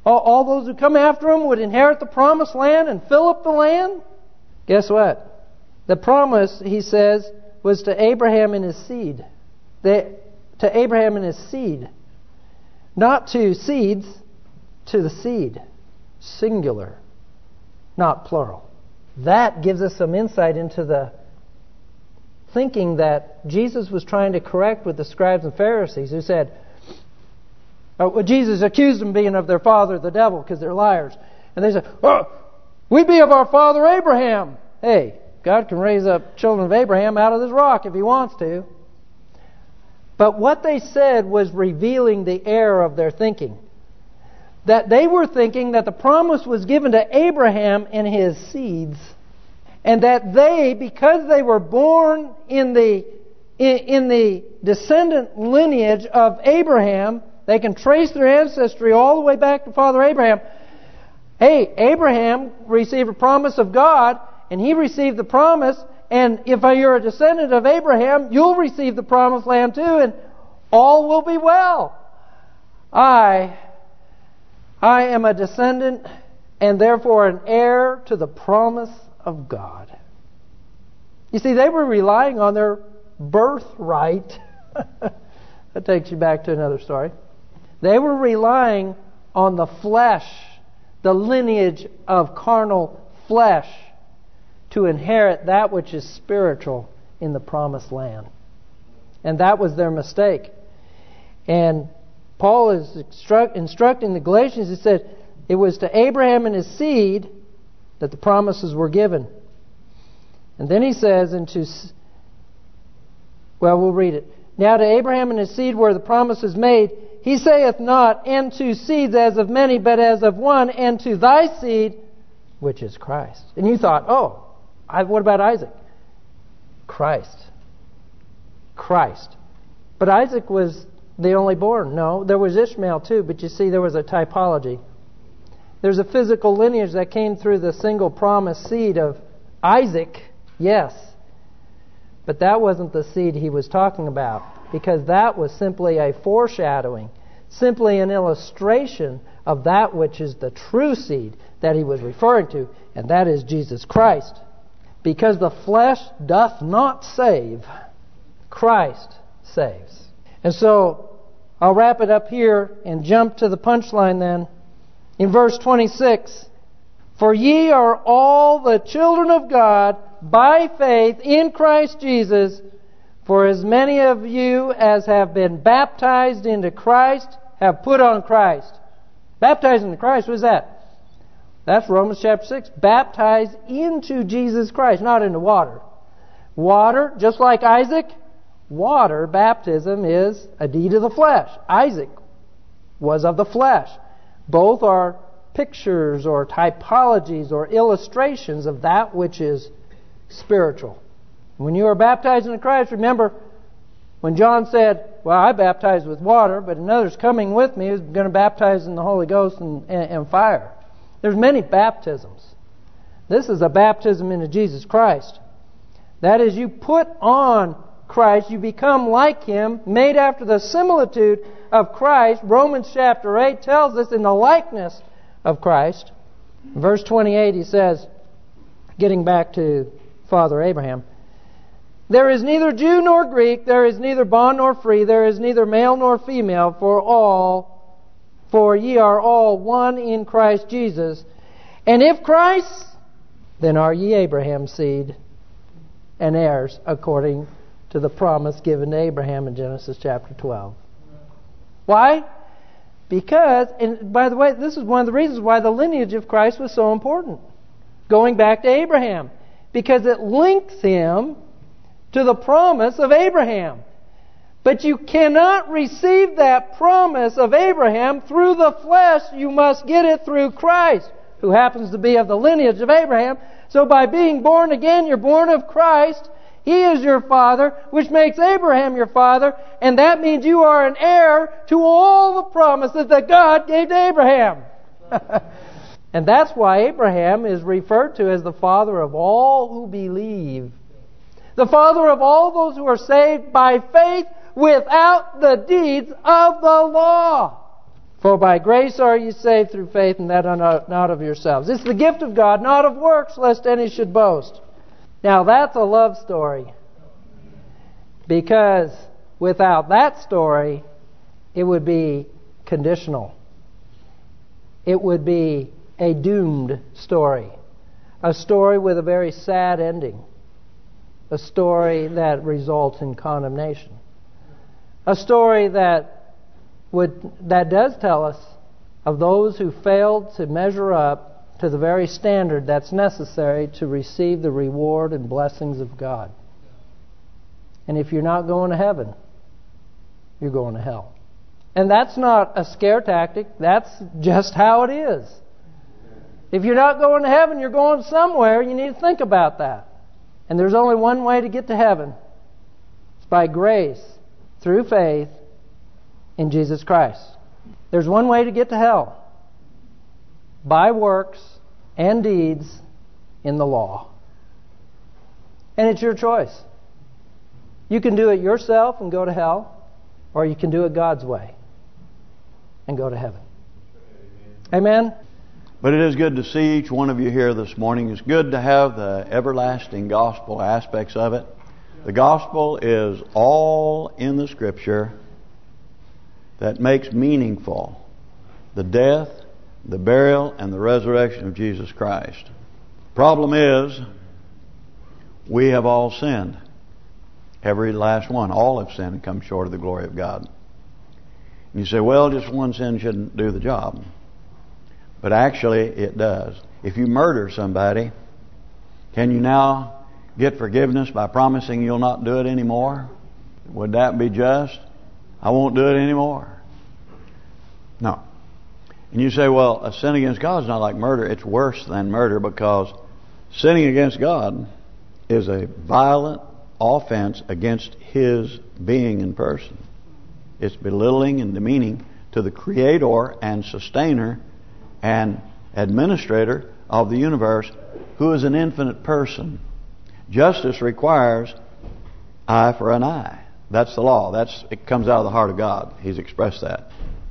All those who come after him would inherit the promised land and fill up the land? Guess what? The promise, he says, was to Abraham and his seed. To Abraham and his seed. Not to seeds, to the seed. Singular, not plural. That gives us some insight into the thinking that Jesus was trying to correct with the scribes and Pharisees who said, Jesus accused them of being of their father, the devil, because they're liars. And they said, we be of our father Abraham. Hey, God can raise up children of Abraham out of this rock if He wants to. But what they said was revealing the error of their thinking. That they were thinking that the promise was given to Abraham and his seeds, and that they, because they were born in the descendant lineage of Abraham, they can trace their ancestry all the way back to Father Abraham. Hey, Abraham received a promise of God, and he received the promise, and if you're a descendant of Abraham, you'll receive the promised land too, and all will be well. I am a descendant and therefore an heir to the promise of God. You see, they were relying on their birthright. That takes you back to another story. They were relying on the flesh, the lineage of carnal flesh, to inherit that which is spiritual in the promised land. And that was their mistake. And Paul is instructing the Galatians. He said it was to Abraham and his seed that the promises were given. And then he says we'll read it. Now to Abraham and his seed were the promises made. He saith not, and to seeds as of many, but as of one, and to thy seed, which is Christ. And you thought, what about Isaac? Christ. But Isaac was the only born. No, there was Ishmael too, but you see there was a typology. There's a physical lineage that came through the single promised seed of Isaac, yes. But that wasn't the seed he was talking about, because that was simply a foreshadowing, simply an illustration of that which is the true seed that he was referring to, and that is Jesus Christ. Because the flesh doth not save, Christ saves. And so, I'll wrap it up here and jump to the punchline then. In verse 26, for ye are all the children of God by faith in Christ Jesus, for as many of you as have been baptized into Christ have put on Christ. Baptized into Christ, what is that? That's Romans chapter 6. Baptized into Jesus Christ, not into water. Water, just like Isaac, water baptism is a deed of the flesh. Isaac was of the flesh. Both are pictures or typologies or illustrations of that which is spiritual. When you are baptized into Christ, remember when John said, I baptize with water, but another's coming with me who's going to baptize in the Holy Ghost and fire. There's many baptisms. This is a baptism into Jesus Christ. That is, you put on Christ, you become like Him, made after the similitude of Christ. Romans chapter 8 tells us in the likeness of Christ. In verse 28 he says, getting back to Father Abraham, there is neither Jew nor Greek, there is neither bond nor free, there is neither male nor female, for ye are all one in Christ Jesus. And if Christ, then are ye Abraham's seed and heirs according to the promise given to Abraham in Genesis chapter 12. Why? Because, and by the way, this is one of the reasons why the lineage of Christ was so important. Going back to Abraham. Because it links him to the promise of Abraham. But you cannot receive that promise of Abraham through the flesh. You must get it through Christ, who happens to be of the lineage of Abraham. So by being born again, you're born of Christ. He is your father, which makes Abraham your father. And that means you are an heir to all the promises that God gave to Abraham. And that's why Abraham is referred to as the father of all who believe. The father of all those who are saved by faith without the deeds of the law. For by grace are you saved through faith, and that not of yourselves. It's the gift of God, not of works, lest any should boast. Now that's a love story. Because without that story, it would be conditional. It would be a doomed story. A story with a very sad ending. A story that results in condemnation. A story that does tell us of those who failed to measure up to the very standard that's necessary to receive the reward and blessings of God. And if you're not going to heaven, you're going to hell. And that's not a scare tactic. That's just how it is. If you're not going to heaven, you're going somewhere. You need to think about that. And there's only one way to get to heaven. It's by grace, through faith, in Jesus Christ. There's one way to get to hell. By works and deeds in the law. And it's your choice. You can do it yourself and go to hell, or you can do it God's way and go to heaven. Amen? But it is good to see each one of you here this morning. It's good to have the everlasting gospel aspects of it. The gospel is all in the Scripture that makes meaningful the death, the burial, and the resurrection of Jesus Christ. Problem is, we have all sinned. Every last one. All have sinned and come short of the glory of God. And you say, well, just one sin shouldn't do the job. But actually, it does. If you murder somebody, can you now get forgiveness by promising you'll not do it anymore? Would that be just? I won't do it anymore. No. And you say, well, a sin against God is not like murder. It's worse than murder, because sinning against God is a violent offense against His being in person. It's belittling and demeaning to the Creator and Sustainer and Administrator of the universe, who is an infinite person. Justice requires eye for an eye. That's the law. It comes out of the heart of God. He's expressed that.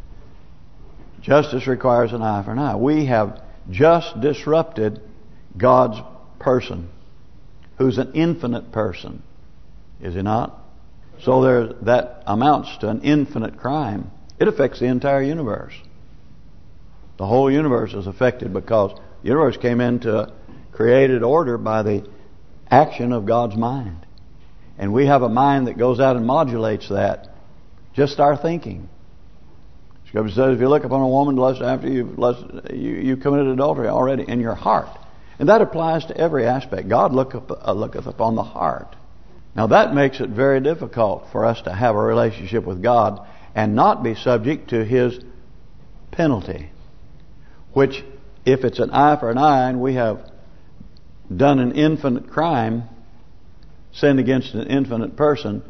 Justice requires an eye for an eye. We have just disrupted God's person, who's an infinite person. Is He not? So that amounts to an infinite crime. It affects the entire universe. The whole universe is affected because the universe came into created order by the action of God's mind. And we have a mind that goes out and modulates that. Just our thinking. Scripture says, if you look upon a woman to lust after you committed adultery already in your heart. And that applies to every aspect. God looketh upon the heart. Now that makes it very difficult for us to have a relationship with God and not be subject to His penalty. Which, if it's an eye for an eye and we have done an infinite crime, sinned against an infinite person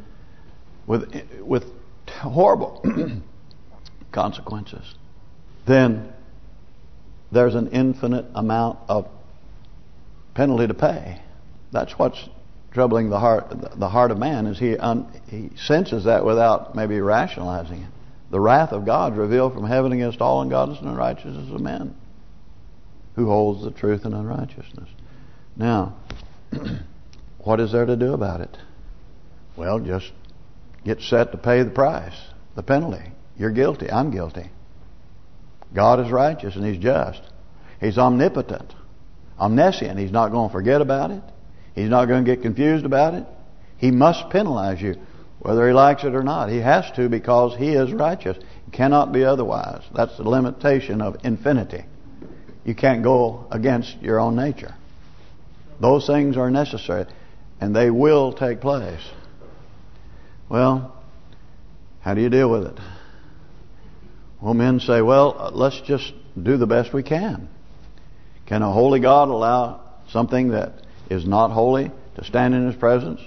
with horrible consequences, then there's an infinite amount of penalty to pay. That's what's troubling the heart of man, is he senses that without maybe rationalizing it. The wrath of God revealed from heaven against all ungodliness and unrighteousness of men, who holds the truth in unrighteousness. Now, what is there to do about it? Well, just get set to pay the price, the penalty. You're guilty. I'm guilty. God is righteous and He's just. He's omnipotent, omniscient. He's not going to forget about it. He's not going to get confused about it. He must penalize you, whether He likes it or not. He has to, because He is righteous. It cannot be otherwise. That's the limitation of infinity. You can't go against your own nature. Those things are necessary, and they will take place. Well, how do you deal with it? Well, men say, well, let's just do the best we can. Can a holy God allow something that is not holy to stand in His presence?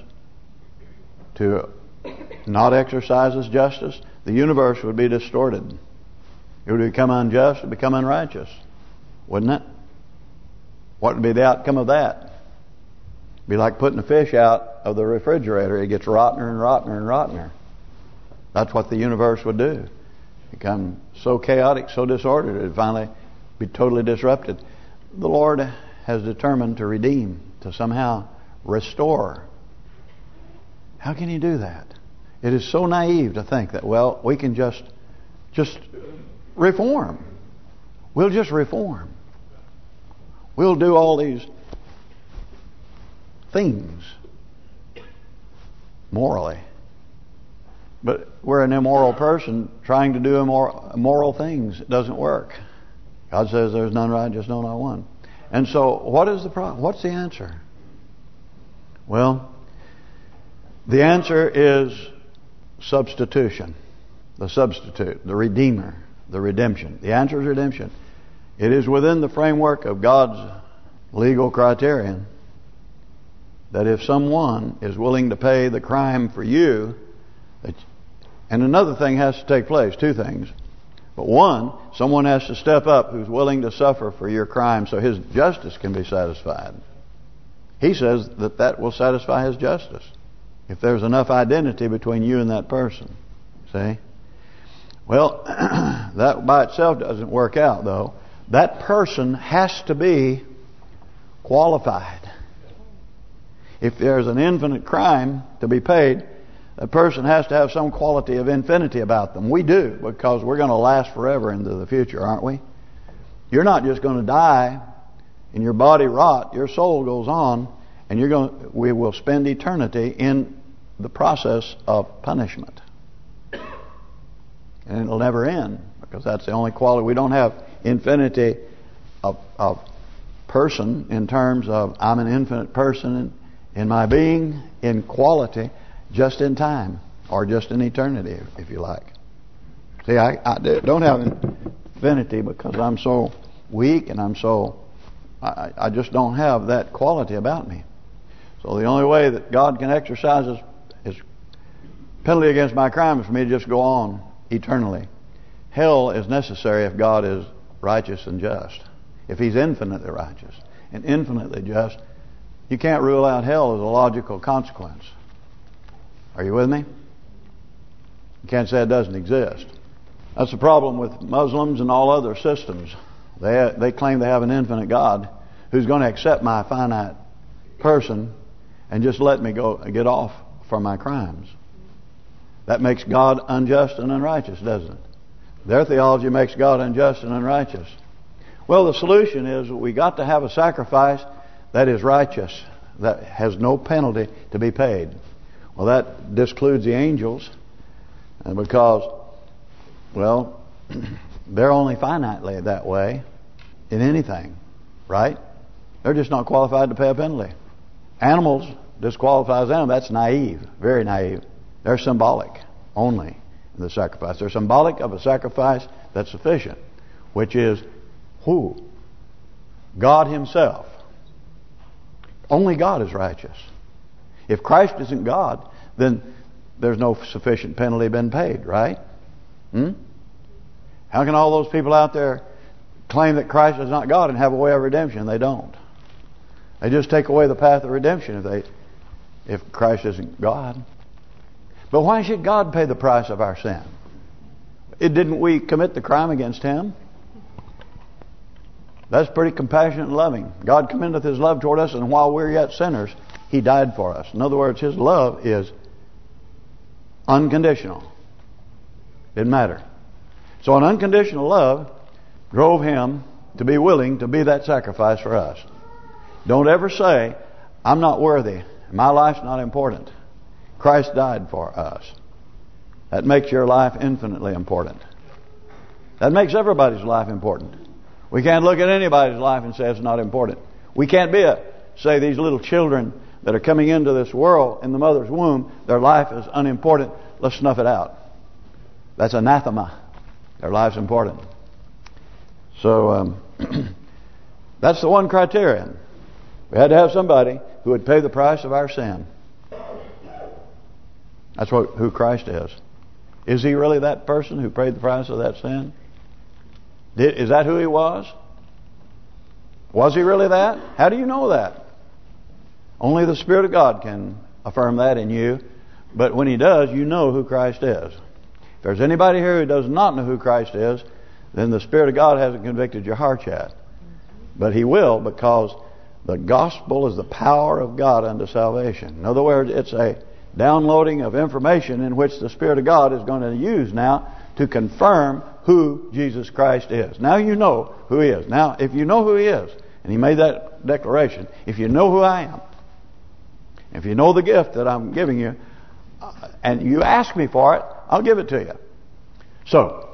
To not exercise His justice? The universe would be distorted. It would become unjust, it would become unrighteous. Wouldn't it? What would be the outcome of that? It'd be like putting a fish out of the refrigerator. It gets rottener and rottener and rottener. That's what the universe would do. become so chaotic, so disordered, it would finally be totally disrupted. The Lord has determined to redeem, to somehow restore. How can He do that? It is so naive to think that, well, we can just reform. We'll just reform. We'll do all these things morally. But we're an immoral person trying to do immoral things. It doesn't work. God says there's none righteous, no, not one. And so what is the problem? What's the answer? Well, the answer is substitution. The substitute, the Redeemer, the redemption. The answer is redemption. It is within the framework of God's legal criterion that if someone is willing to pay the crime for you, and another thing has to take place, two things. But one, someone has to step up who's willing to suffer for your crime so his justice can be satisfied. He says that will satisfy his justice if there's enough identity between you and that person. See? Well, that by itself doesn't work out, though. That person has to be qualified. If there's an infinite crime to be paid, a person has to have some quality of infinity about them. We do, because we're going to last forever into the future, aren't we? You're not just going to die and your body rot. Your soul goes on, and we will spend eternity in the process of punishment. And it'll never end, because that's the only quality. We don't have infinity of person in terms of I'm an infinite person in my being, in quality, just in time, or just in eternity, if you like. See, I don't have infinity because I'm so weak and I just don't have that quality about me. So the only way that God can exercise His penalty against my crime is for me to just go on eternally. Hell is necessary if God is righteous and just. If He's infinitely righteous and infinitely just, you can't rule out hell as a logical consequence. Are you with me? You can't say it doesn't exist. That's the problem with Muslims and all other systems. They claim they have an infinite God who's going to accept my finite person and just let me get off for my crimes. That makes God unjust and unrighteous, doesn't it? Their theology makes God unjust and unrighteous. Well, the solution is we got to have a sacrifice that is righteous, that has no penalty to be paid. Well, that discludes the angels, and because, well, they're only finitely that way in anything, right? They're just not qualified to pay a penalty. Animals disqualifies them. That's naive, very naive. They're symbolic only in the sacrifice. They're symbolic of a sacrifice that's sufficient, which is who? God Himself. Only God is righteous. If Christ isn't God, then there's no sufficient penalty been paid, right? How can all those people out there claim that Christ is not God and have a way of redemption? They don't. They just take away the path of redemption if Christ isn't God. But why should God pay the price of our sin? Didn't we commit the crime against Him? That's pretty compassionate and loving. God commendeth His love toward us, and while we're yet sinners, He died for us. In other words, His love is unconditional. Didn't matter. So an unconditional love drove Him to be willing to be that sacrifice for us. Don't ever say, I'm not worthy. My life's not important. Christ died for us. That makes your life infinitely important. That makes everybody's life important. We can't look at anybody's life and say it's not important. We can't say these little children that are coming into this world in the mother's womb, their life is unimportant. Let's snuff it out. That's anathema. Their life's important. So that's the one criterion. We had to have somebody who would pay the price of our sin. That's who Christ is. Is He really that person who paid the price of that sin? Is that who He was? Was He really that? How do you know that? Only the Spirit of God can affirm that in you. But when He does, you know who Christ is. If there's anybody here who does not know who Christ is, then the Spirit of God hasn't convicted your heart yet. But He will, because the gospel is the power of God unto salvation. In other words, it's a downloading of information in which the Spirit of God is going to use now to confirm who Jesus Christ is. Now you know who He is. Now, if you know who He is, and He made that declaration, if you know who I am, if you know the gift that I'm giving you, and you ask me for it, I'll give it to you. So,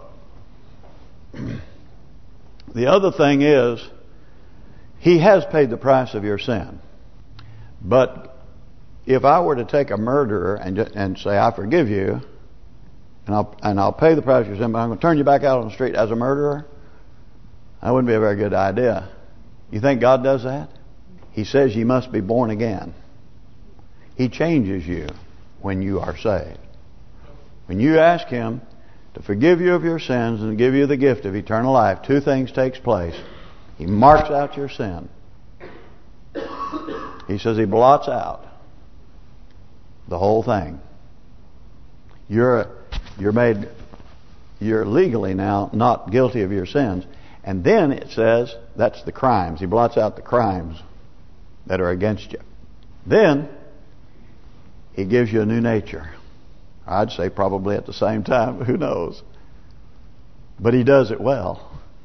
the other thing is, He has paid the price of your sin. But if I were to take a murderer and say, I forgive you, and I'll pay the price of your sin, but I'm going to turn you back out on the street as a murderer, that wouldn't be a very good idea. You think God does that? He says you must be born again. He changes you when you are saved. When you ask Him to forgive you of your sins and give you the gift of eternal life, two things takes place. He marks out your sin. He says He blots out the whole thing. You're legally now not guilty of your sins. And then it says that's the crimes. He blots out the crimes that are against you. Then He gives you a new nature. I'd say probably at the same time. Who knows? But He does it well.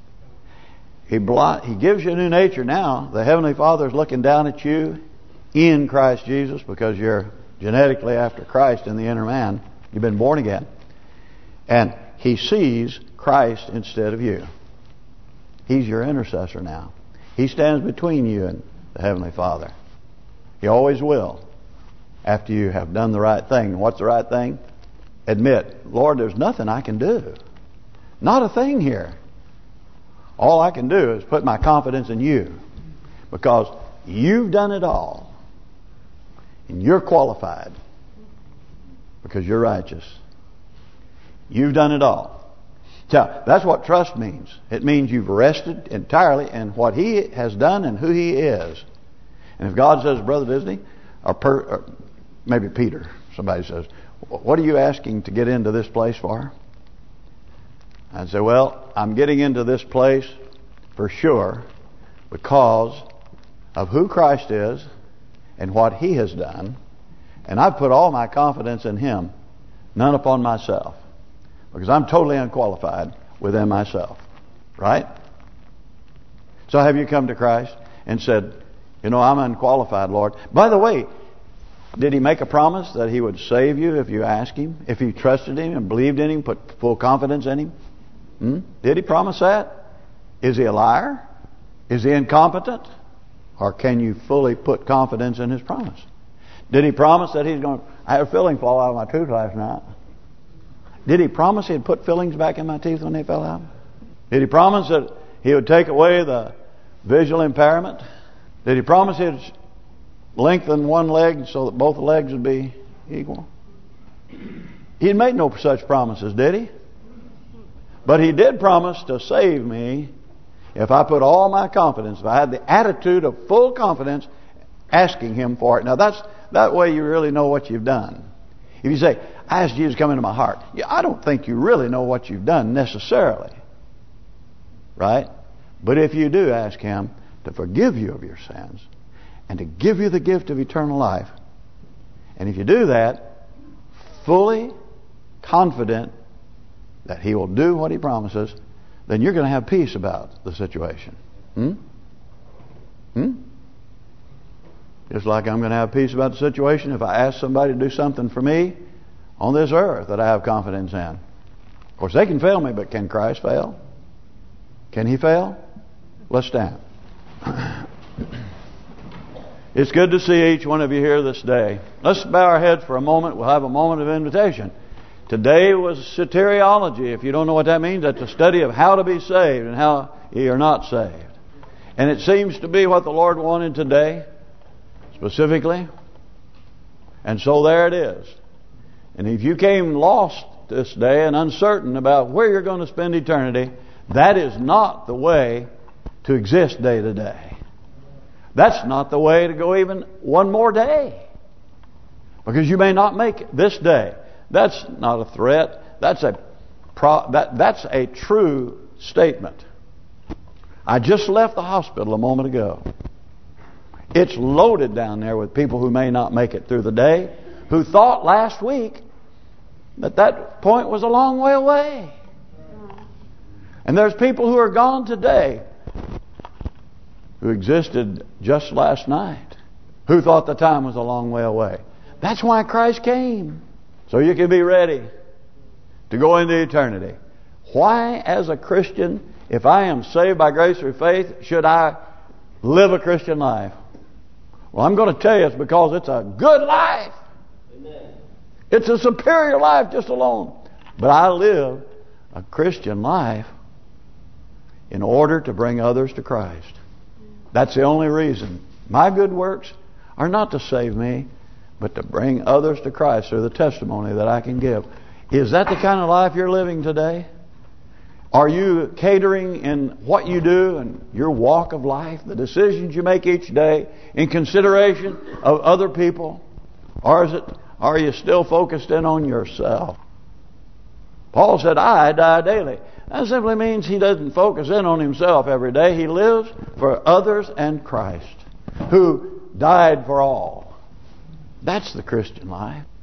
He gives you a new nature now. The Heavenly Father is looking down at you in Christ Jesus, because you're genetically after Christ in the inner man. You've been born again. And He sees Christ instead of you. He's your intercessor now. He stands between you and the Heavenly Father. He always will, after you have done the right thing. What's the right thing? Admit, Lord, there's nothing I can do. Not a thing here. All I can do is put my confidence in You, because You've done it all. And You're qualified, because You're righteous. You've done it all. So that's what trust means. It means you've rested entirely in what He has done and who He is. And if God says, Brother Disney, or maybe Peter, somebody says, what are you asking to get into this place for? I'd say, well, I'm getting into this place for sure because of who Christ is and what He has done. And I've put all my confidence in Him, none upon myself. Because I'm totally unqualified within myself. Right? So have you come to Christ and said, you know, I'm unqualified, Lord. By the way, did He make a promise that He would save you if you asked Him? If you trusted Him and believed in Him, put full confidence in Him? Did He promise that? Is He a liar? Is He incompetent? Or can you fully put confidence in His promise? Did He promise that He's going to... I had a filling fall out of my tooth last night. Did He promise He'd put fillings back in my teeth when they fell out? Did He promise that He would take away the visual impairment? Did He promise He'd lengthen one leg so that both legs would be equal? He had made no such promises, did He? But He did promise to save me if I put all my confidence, if I had the attitude of full confidence, asking Him for it. Now that way you really know what you've done. If you say, I asked Jesus to come into my heart, I don't think you really know what you've done necessarily. Right? But if you do ask Him to forgive you of your sins and to give you the gift of eternal life, and if you do that, fully confident that He will do what He promises, then you're going to have peace about the situation. Just like I'm going to have peace about the situation if I ask somebody to do something for me on this earth that I have confidence in. Of course, they can fail me, but can Christ fail? Can He fail? Let's stand. It's good to see each one of you here this day. Let's bow our heads for a moment. We'll have a moment of invitation. Today was soteriology. If you don't know what that means, that's a study of how to be saved and how you are not saved. And it seems to be what the Lord wanted today, specifically. And so there it is. And if you came lost this day and uncertain about where you're going to spend eternity, that is not the way to exist day to day. That's not the way to go even one more day. Because you may not make it this day. That's not a threat. That's a That's a true statement. I just left the hospital a moment ago. It's loaded down there with people who may not make it through the day, who thought last week that point was a long way away. And there's people who are gone today who existed just last night, who thought the time was a long way away. That's why Christ came, so you can be ready to go into eternity. Why, as a Christian, if I am saved by grace through faith, should I live a Christian life? Well, I'm going to tell you it's because it's a good life. Amen. It's a superior life just alone. But I live a Christian life in order to bring others to Christ. That's the only reason. My good works are not to save me, but to bring others to Christ through the testimony that I can give. Is that the kind of life you're living today? Are you catering in what you do and your walk of life, the decisions you make each day, in consideration of other people? Or are you still focused in on yourself? Paul said, I die daily. That simply means he doesn't focus in on himself every day. He lives for others and Christ, who died for all. That's the Christian life.